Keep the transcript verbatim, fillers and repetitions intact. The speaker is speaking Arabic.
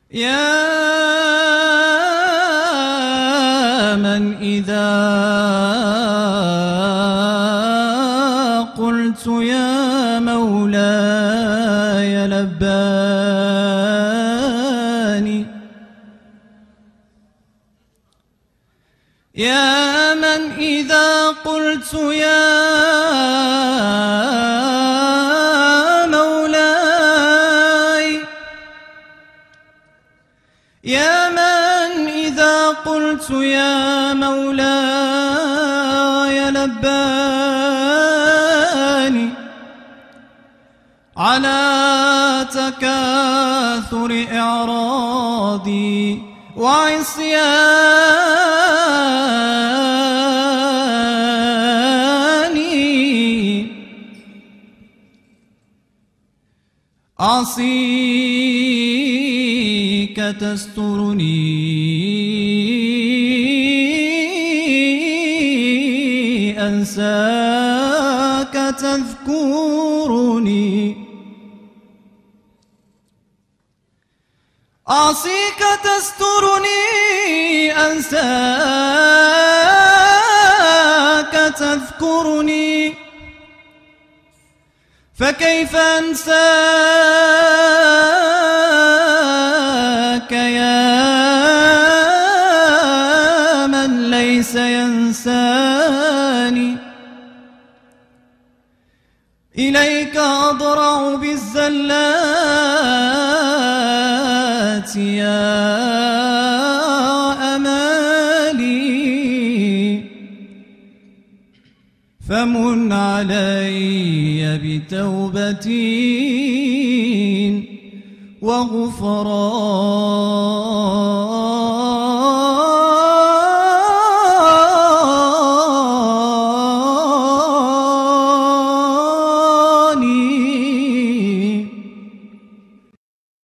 يا من إذا قلت يا مولاي لباني، يا من إذا قلت يا مولاي، يا من إذا قلت يا مولاي لباني، على تكاثر إعراضي وعصياني، أعصيك تسترني، أنساك تذكرني، أعصيك تسترني، أنساك تذكرني، فكيف أنساك يا من ليس ينساني، إليك أضرع بالزلات يا أمالي، فمن علي بتوبة وغفران.